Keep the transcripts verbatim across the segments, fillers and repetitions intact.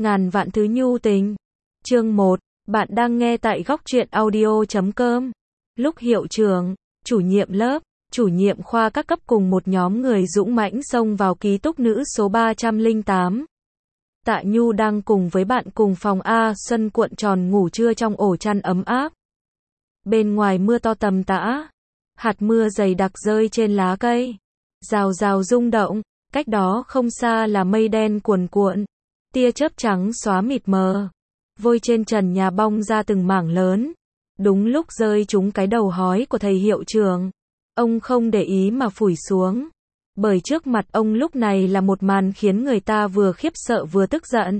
Ngàn vạn thứ nhu tình. Chương một. Bạn đang nghe tại góc truyện audio chấm com. Lúc hiệu trưởng, chủ nhiệm lớp, chủ nhiệm khoa các cấp cùng một nhóm người dũng mãnh xông vào ký túc nữ số ba trăm lẻ tám. Tạ Nhu đang cùng với bạn cùng phòng A Xuân cuộn tròn ngủ trưa trong ổ chăn ấm áp. Bên ngoài mưa to tầm tã, hạt mưa dày đặc rơi trên lá cây, rào rào rung động, cách đó không xa là mây đen cuồn cuộn, tia chớp trắng xóa mịt mờ, vôi trên trần nhà bong ra từng mảng lớn. Đúng lúc rơi trúng cái đầu hói của thầy hiệu trưởng, ông không để ý mà phủi xuống, bởi trước mặt ông lúc này là một màn khiến người ta vừa khiếp sợ vừa tức giận.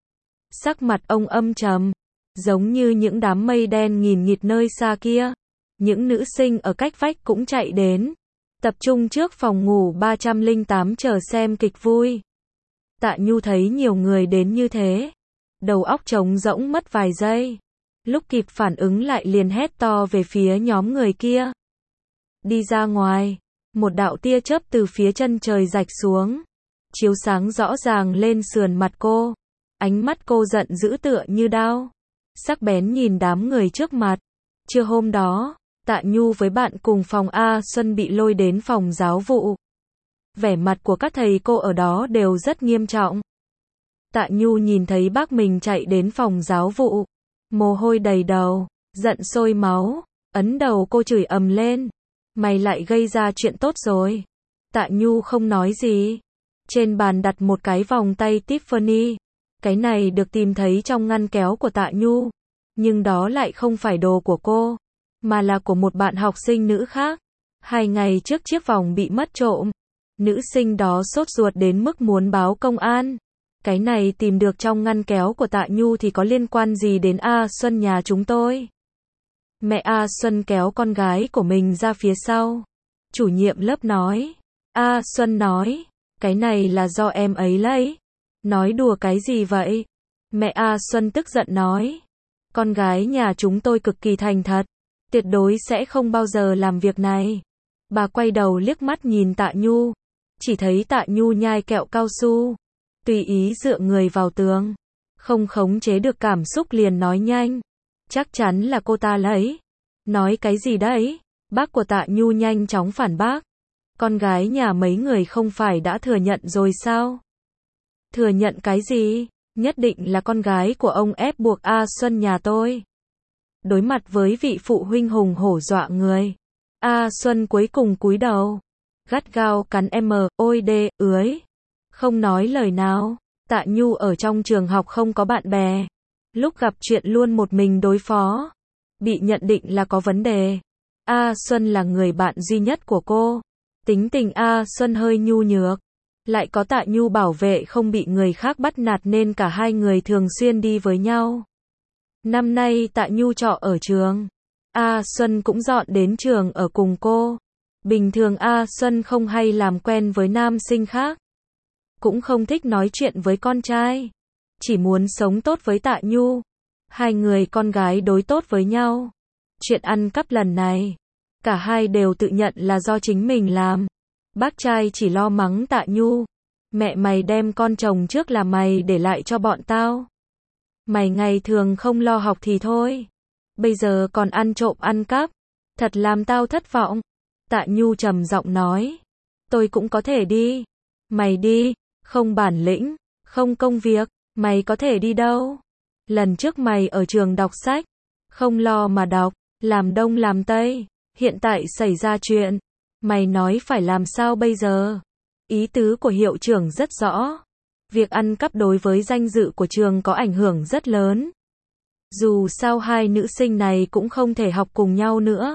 Sắc mặt ông âm trầm, giống như những đám mây đen nghìn nghịt nơi xa kia. Những nữ sinh ở cách vách cũng chạy đến, tập trung trước phòng ngủ ba trăm lẻ tám chờ xem kịch vui. Tạ Nhu thấy nhiều người đến như thế, đầu óc trống rỗng mất vài giây. Lúc kịp phản ứng lại liền hét to về phía nhóm người kia. Đi ra ngoài, một đạo tia chớp từ phía chân trời rạch xuống, chiếu sáng rõ ràng lên sườn mặt cô. Ánh mắt cô giận dữ tựa như đao, sắc bén nhìn đám người trước mặt. Trưa hôm đó, Tạ Nhu với bạn cùng phòng A Xuân bị lôi đến phòng giáo vụ. Vẻ mặt của các thầy cô ở đó đều rất nghiêm trọng. Tạ Nhu nhìn thấy bác mình chạy đến phòng giáo vụ, mồ hôi đầy đầu, giận sôi máu, ấn đầu cô chửi ầm lên. Mày lại gây ra chuyện tốt rồi. Tạ Nhu không nói gì. Trên bàn đặt một cái vòng tay Tiffany. Cái này được tìm thấy trong ngăn kéo của Tạ Nhu. Nhưng đó lại không phải đồ của cô, mà là của một bạn học sinh nữ khác. Hai ngày trước chiếc vòng bị mất trộm. Nữ sinh đó sốt ruột đến mức muốn báo công an. Cái này tìm được trong ngăn kéo của Tạ Nhu thì có liên quan gì đến A Xuân nhà chúng tôi? Mẹ A Xuân kéo con gái của mình ra phía sau. Chủ nhiệm lớp nói. A Xuân nói, cái này là do em ấy lấy. Nói đùa cái gì vậy? Mẹ A Xuân tức giận nói. Con gái nhà chúng tôi cực kỳ thành thật, tuyệt đối sẽ không bao giờ làm việc này. Bà quay đầu liếc mắt nhìn Tạ Nhu, chỉ thấy Tạ Nhu nhai kẹo cao su, tùy ý dựa người vào tường, không khống chế được cảm xúc liền nói nhanh. Chắc chắn là cô ta lấy. Nói cái gì đấy? Bác của Tạ Nhu nhanh chóng phản bác. Con gái nhà mấy người không phải đã thừa nhận rồi sao? Thừa nhận cái gì? Nhất định là con gái của ông ép buộc A Xuân nhà tôi. Đối mặt với vị phụ huynh hùng hổ dọa người, A Xuân cuối cùng cúi đầu, gắt gao cắn M, ôi đê, ưới. Không nói lời nào. Tạ Nhu ở trong trường học không có bạn bè. Lúc gặp chuyện luôn một mình đối phó. Bị nhận định là có vấn đề. A Xuân là người bạn duy nhất của cô. Tính tình A Xuân hơi nhu nhược. Lại có Tạ Nhu bảo vệ không bị người khác bắt nạt nên cả hai người thường xuyên đi với nhau. Năm nay Tạ Nhu trọ ở trường. A Xuân cũng dọn đến trường ở cùng cô. Bình thường A Xuân không hay làm quen với nam sinh khác. Cũng không thích nói chuyện với con trai. Chỉ muốn sống tốt với Tạ Nhu. Hai người con gái đối tốt với nhau. Chuyện ăn cắp lần này, cả hai đều tự nhận là do chính mình làm. Bác trai chỉ lo mắng Tạ Nhu. Mẹ mày đem con chồng trước là mày để lại cho bọn tao. Mày ngày thường không lo học thì thôi. Bây giờ còn ăn trộm ăn cắp. Thật làm tao thất vọng. Tạ Nhu trầm giọng nói. Tôi cũng có thể đi. Mày đi. Không bản lĩnh, không công việc. Mày có thể đi đâu? Lần trước mày ở trường đọc sách, không lo mà đọc, làm đông làm tây. Hiện tại xảy ra chuyện, mày nói phải làm sao bây giờ? Ý tứ của hiệu trưởng rất rõ. Việc ăn cắp đối với danh dự của trường có ảnh hưởng rất lớn. Dù sao hai nữ sinh này cũng không thể học cùng nhau nữa.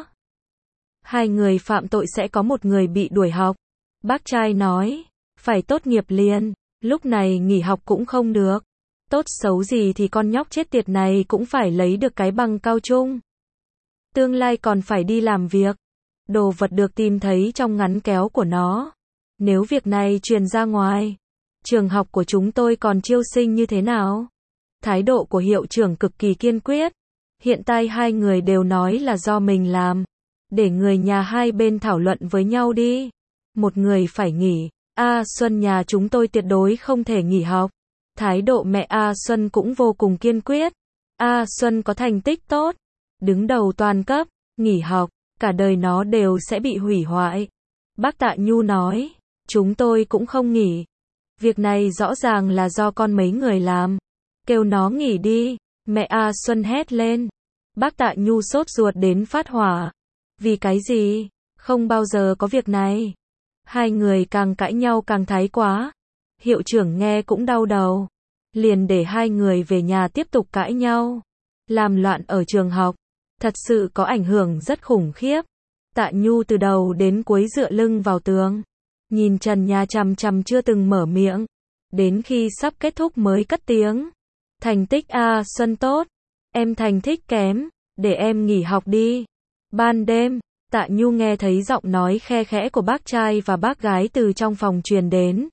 Hai người phạm tội sẽ có một người bị đuổi học. Bác trai nói, phải tốt nghiệp liền, lúc này nghỉ học cũng không được. Tốt xấu gì thì con nhóc chết tiệt này cũng phải lấy được cái bằng cao trung. Tương lai còn phải đi làm việc. Đồ vật được tìm thấy trong ngắn kéo của nó. Nếu việc này truyền ra ngoài, trường học của chúng tôi còn chiêu sinh như thế nào? Thái độ của hiệu trưởng cực kỳ kiên quyết. Hiện tại hai người đều nói là do mình làm. Để người nhà hai bên thảo luận với nhau đi. Một người phải nghỉ. A Xuân nhà chúng tôi tuyệt đối không thể nghỉ học. Thái độ mẹ A Xuân cũng vô cùng kiên quyết. A Xuân có thành tích tốt, đứng đầu toàn cấp, nghỉ học, cả đời nó đều sẽ bị hủy hoại. Bác Tạ Nhu nói, chúng tôi cũng không nghỉ. Việc này rõ ràng là do con mấy người làm. Kêu nó nghỉ đi, mẹ A Xuân hét lên. Bác Tạ Nhu sốt ruột đến phát hỏa. Vì cái gì? Không bao giờ có việc này. Hai người càng cãi nhau càng thái quá. Hiệu trưởng nghe cũng đau đầu. Liền để hai người về nhà tiếp tục cãi nhau. Làm loạn ở trường học. Thật sự có ảnh hưởng rất khủng khiếp. Tạ Nhu từ đầu đến cuối dựa lưng vào tường. Nhìn trần nhà chằm chằm chưa từng mở miệng. Đến khi sắp kết thúc mới cất tiếng. Thành tích A Xuân tốt. Em thành tích kém. Để em nghỉ học đi. Ban đêm, Tạ Nhu nghe thấy giọng nói khe khẽ của bác trai và bác gái từ trong phòng truyền đến.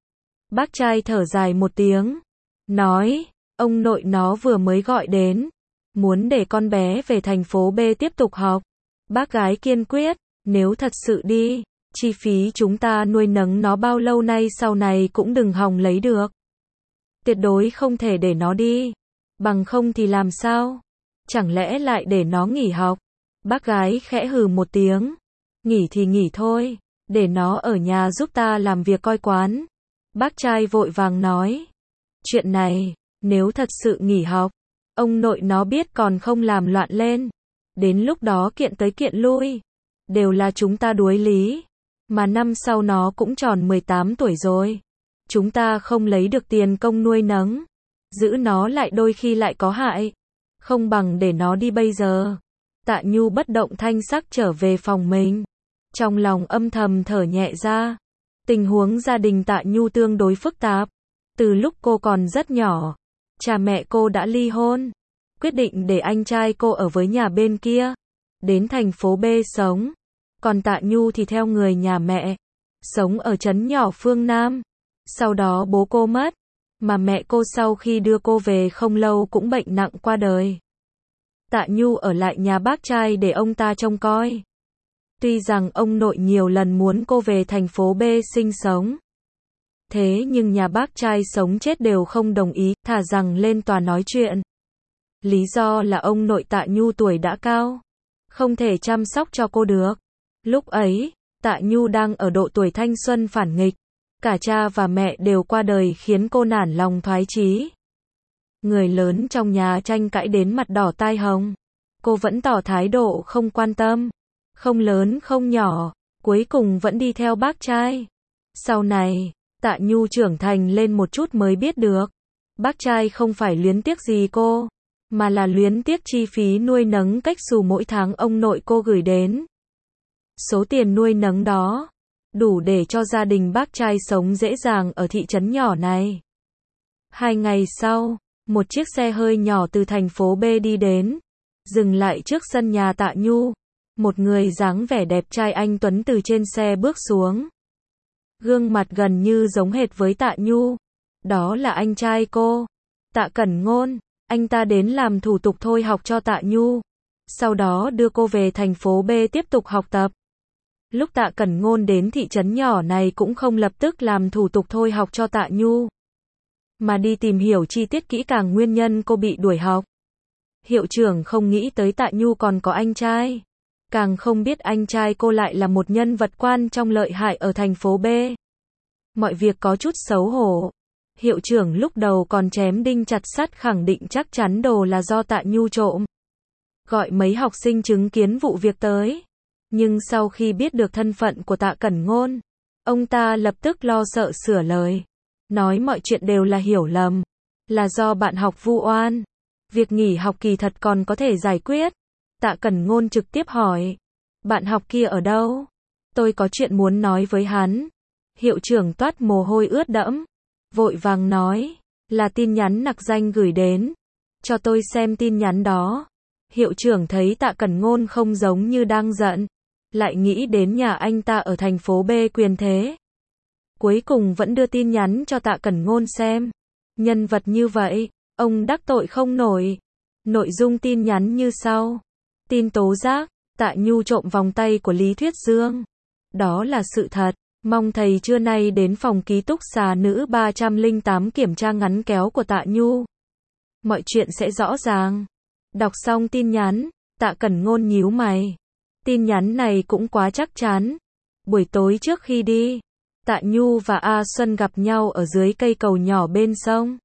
Bác trai thở dài một tiếng. Nói, ông nội nó vừa mới gọi đến. Muốn để con bé về thành phố B tiếp tục học. Bác gái kiên quyết, nếu thật sự đi, chi phí chúng ta nuôi nấng nó bao lâu nay sau này cũng đừng hòng lấy được. Tuyệt đối không thể để nó đi. Bằng không thì làm sao? Chẳng lẽ lại để nó nghỉ học? Bác gái khẽ hừ một tiếng. Nghỉ thì nghỉ thôi. Để nó ở nhà giúp ta làm việc coi quán. Bác trai vội vàng nói. Chuyện này, nếu thật sự nghỉ học, ông nội nó biết còn không làm loạn lên. Đến lúc đó kiện tới kiện lui. Đều là chúng ta đuối lý. Mà năm sau nó cũng tròn mười tám tuổi rồi. Chúng ta không lấy được tiền công nuôi nấng. Giữ nó lại đôi khi lại có hại. Không bằng để nó đi bây giờ. Tạ Nhu bất động thanh sắc trở về phòng mình. Trong lòng âm thầm thở nhẹ ra. Tình huống gia đình Tạ Nhu tương đối phức tạp. Từ lúc cô còn rất nhỏ, cha mẹ cô đã ly hôn. Quyết định để anh trai cô ở với nhà bên kia. Đến thành phố B sống. Còn Tạ Nhu thì theo người nhà mẹ. Sống ở trấn nhỏ phương Nam. Sau đó bố cô mất. Mà mẹ cô sau khi đưa cô về không lâu cũng bệnh nặng qua đời. Tạ Nhu ở lại nhà bác trai để ông ta trông coi. Tuy rằng ông nội nhiều lần muốn cô về thành phố B sinh sống. Thế nhưng nhà bác trai sống chết đều không đồng ý, thà rằng lên tòa nói chuyện. Lý do là ông nội Tạ Nhu tuổi đã cao. Không thể chăm sóc cho cô được. Lúc ấy, Tạ Nhu đang ở độ tuổi thanh xuân phản nghịch. Cả cha và mẹ đều qua đời khiến cô nản lòng thoái chí. Người lớn trong nhà tranh cãi đến mặt đỏ tai hồng. Cô vẫn tỏ thái độ không quan tâm. Không lớn không nhỏ, cuối cùng vẫn đi theo bác trai. Sau này, Tạ Nhu trưởng thành lên một chút mới biết được. Bác trai không phải luyến tiếc gì cô, mà là luyến tiếc chi phí nuôi nấng cách xù mỗi tháng ông nội cô gửi đến. Số tiền nuôi nấng đó, đủ để cho gia đình bác trai sống dễ dàng ở thị trấn nhỏ này. Hai ngày sau, một chiếc xe hơi nhỏ từ thành phố B đi đến, dừng lại trước sân nhà Tạ Nhu. Một người dáng vẻ đẹp trai anh tuấn từ trên xe bước xuống. Gương mặt gần như giống hệt với Tạ Nhu. Đó là anh trai cô, Tạ Cẩn Ngôn. Anh ta đến làm thủ tục thôi học cho Tạ Nhu. Sau đó đưa cô về thành phố B tiếp tục học tập. Lúc Tạ Cẩn Ngôn đến thị trấn nhỏ này cũng không lập tức làm thủ tục thôi học cho Tạ Nhu, mà đi tìm hiểu chi tiết kỹ càng nguyên nhân cô bị đuổi học. Hiệu trưởng không nghĩ tới Tạ Nhu còn có anh trai. Càng không biết anh trai cô lại là một nhân vật quan trọng lợi hại ở thành phố B. Mọi việc có chút xấu hổ. Hiệu trưởng lúc đầu còn chém đinh chặt sắt khẳng định chắc chắn đồ là do Tạ Nhu trộm. Gọi mấy học sinh chứng kiến vụ việc tới. Nhưng sau khi biết được thân phận của Tạ Cẩn Ngôn, ông ta lập tức lo sợ sửa lời. Nói mọi chuyện đều là hiểu lầm. Là do bạn học vu oan. Việc nghỉ học kỳ thật còn có thể giải quyết. Tạ Cẩn Ngôn trực tiếp hỏi. Bạn học kia ở đâu? Tôi có chuyện muốn nói với hắn. Hiệu trưởng toát mồ hôi ướt đẫm. Vội vàng nói. Là tin nhắn nặc danh gửi đến. Cho tôi xem tin nhắn đó. Hiệu trưởng thấy Tạ Cẩn Ngôn không giống như đang giận. Lại nghĩ đến nhà anh ta ở thành phố B quyền thế. Cuối cùng vẫn đưa tin nhắn cho Tạ Cẩn Ngôn xem. Nhân vật như vậy, ông đắc tội không nổi. Nội dung tin nhắn như sau. Tin tố giác, Tạ Nhu trộm vòng tay của Lý Thuyết Dương. Đó là sự thật. Mong thầy trưa nay đến phòng ký túc xá nữ ba trăm lẻ tám kiểm tra ngắn kéo của Tạ Nhu. Mọi chuyện sẽ rõ ràng. Đọc xong tin nhắn, Tạ Cẩn Ngôn nhíu mày. Tin nhắn này cũng quá chắc chắn. Buổi tối trước khi đi, Tạ Nhu và A Xuân gặp nhau ở dưới cây cầu nhỏ bên sông.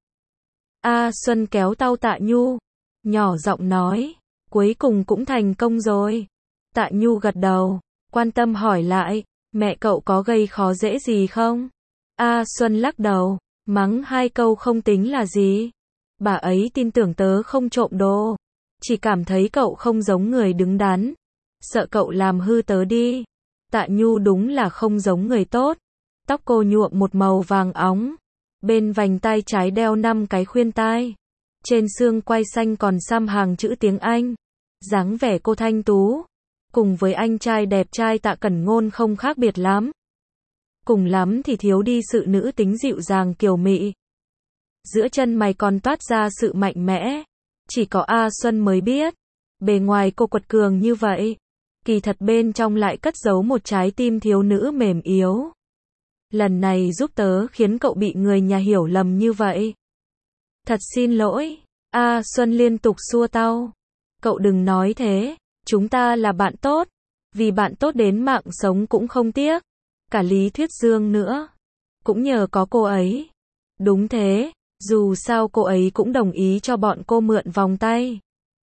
A Xuân kéo tay Tạ Nhu, nhỏ giọng nói, cuối cùng cũng thành công rồi. Tạ Nhu gật đầu, quan tâm hỏi lại, mẹ cậu có gây khó dễ gì không? A Xuân lắc đầu, mắng hai câu không tính là gì. Bà ấy tin tưởng tớ không trộm đồ, chỉ cảm thấy cậu không giống người đứng đắn, sợ cậu làm hư tớ đi. Tạ Nhu đúng là không giống người tốt. Tóc cô nhuộm một màu vàng óng, bên vành tai trái đeo năm cái khuyên tai, trên xương quai xanh còn xăm hàng chữ tiếng Anh. Dáng vẻ cô thanh tú, cùng với anh trai đẹp trai Tạ Cẩn Ngôn không khác biệt lắm. Cùng lắm thì thiếu đi sự nữ tính dịu dàng kiều mị. Giữa chân mày còn toát ra sự mạnh mẽ. Chỉ có A Xuân mới biết, bề ngoài cô quật cường như vậy, kỳ thật bên trong lại cất giấu một trái tim thiếu nữ mềm yếu. Lần này giúp tớ khiến cậu bị người nhà hiểu lầm như vậy. Thật xin lỗi. A Xuân liên tục xua tay. Cậu đừng nói thế, chúng ta là bạn tốt, vì bạn tốt đến mạng sống cũng không tiếc. Cả Lý Thuyết Dương nữa, cũng nhờ có cô ấy. Đúng thế, dù sao cô ấy cũng đồng ý cho bọn cô mượn vòng tay.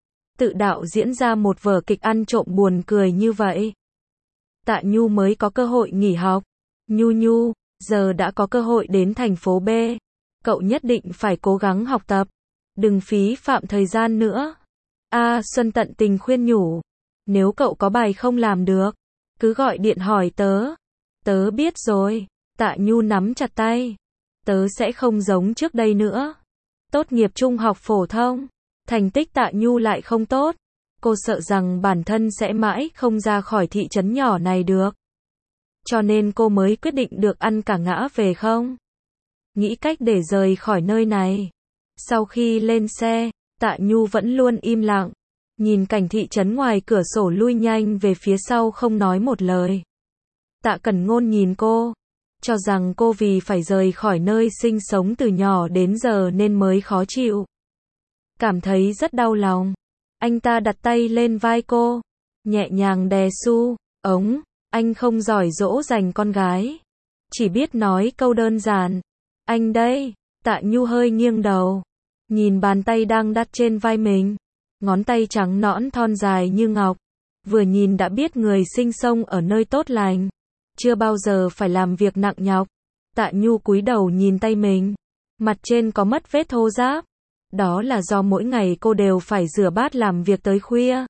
Tự đạo diễn ra một vở kịch ăn trộm buồn cười như vậy. Tạ Nhu mới có cơ hội nghỉ học. Nhu Nhu, giờ đã có cơ hội đến thành phố B. Cậu nhất định phải cố gắng học tập. Đừng phí phạm thời gian nữa. A Xuân tận tình khuyên nhủ. Nếu cậu có bài không làm được, cứ gọi điện hỏi tớ. Tớ biết rồi. Tạ Nhu nắm chặt tay. Tớ sẽ không giống trước đây nữa. Tốt nghiệp trung học phổ thông, thành tích Tạ Nhu lại không tốt. Cô sợ rằng bản thân sẽ mãi không ra khỏi thị trấn nhỏ này được. Cho nên cô mới quyết định được ăn cả ngã về không. Nghĩ cách để rời khỏi nơi này. Sau khi lên xe, Tạ Nhu vẫn luôn im lặng. Nhìn cảnh thị trấn ngoài cửa sổ lui nhanh về phía sau không nói một lời. Tạ Cẩn Ngôn nhìn cô, cho rằng cô vì phải rời khỏi nơi sinh sống từ nhỏ đến giờ nên mới khó chịu. Cảm thấy rất đau lòng. Anh ta đặt tay lên vai cô, nhẹ nhàng đè su, ống. Anh không giỏi dỗ dành con gái, chỉ biết nói câu đơn giản. Anh đây. Tạ Nhu hơi nghiêng đầu, nhìn bàn tay đang đặt trên vai mình. Ngón tay trắng nõn thon dài như ngọc. Vừa nhìn đã biết người sinh sống ở nơi tốt lành, chưa bao giờ phải làm việc nặng nhọc. Tạ Nhu cúi đầu nhìn tay mình. Mặt trên có mất vết thô ráp. Đó là do mỗi ngày cô đều phải rửa bát làm việc tới khuya.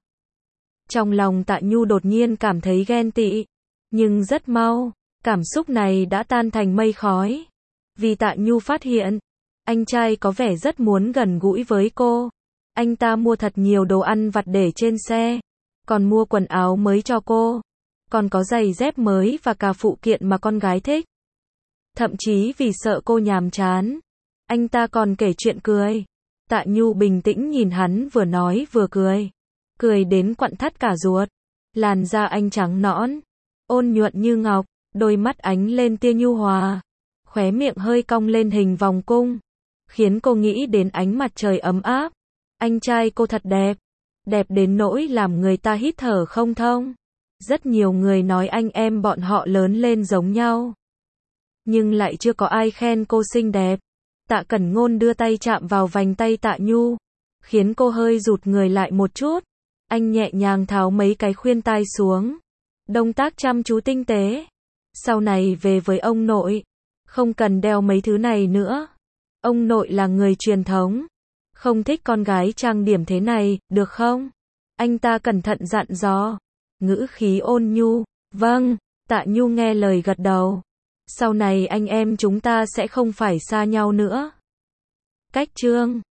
Trong lòng Tạ Nhu đột nhiên cảm thấy ghen tị. Nhưng rất mau, cảm xúc này đã tan thành mây khói. Vì Tạ Nhu phát hiện, anh trai có vẻ rất muốn gần gũi với cô. Anh ta mua thật nhiều đồ ăn vặt để trên xe. Còn mua quần áo mới cho cô. Còn có giày dép mới và cả phụ kiện mà con gái thích. Thậm chí vì sợ cô nhàm chán, anh ta còn kể chuyện cười. Tạ Nhu bình tĩnh nhìn hắn vừa nói vừa cười. Cười đến quặn thắt cả ruột. Làn da anh trắng nõn, ôn nhuận như ngọc, đôi mắt ánh lên tia nhu hòa. Khóe miệng hơi cong lên hình vòng cung, khiến cô nghĩ đến ánh mặt trời ấm áp. Anh trai cô thật đẹp. Đẹp đến nỗi làm người ta hít thở không thông. Rất nhiều người nói anh em bọn họ lớn lên giống nhau. Nhưng lại chưa có ai khen cô xinh đẹp. Tạ Cẩn Ngôn đưa tay chạm vào vành tay Tạ Nhu, khiến cô hơi rụt người lại một chút. Anh nhẹ nhàng tháo mấy cái khuyên tai xuống. Động tác chăm chú tinh tế. Sau này về với ông nội, không cần đeo mấy thứ này nữa. Ông nội là người truyền thống, không thích con gái trang điểm thế này, được không? Anh ta cẩn thận dặn dò, ngữ khí ôn nhu. Vâng. Tạ Nhu nghe lời gật đầu. Sau này anh em chúng ta sẽ không phải xa nhau nữa. Cách chương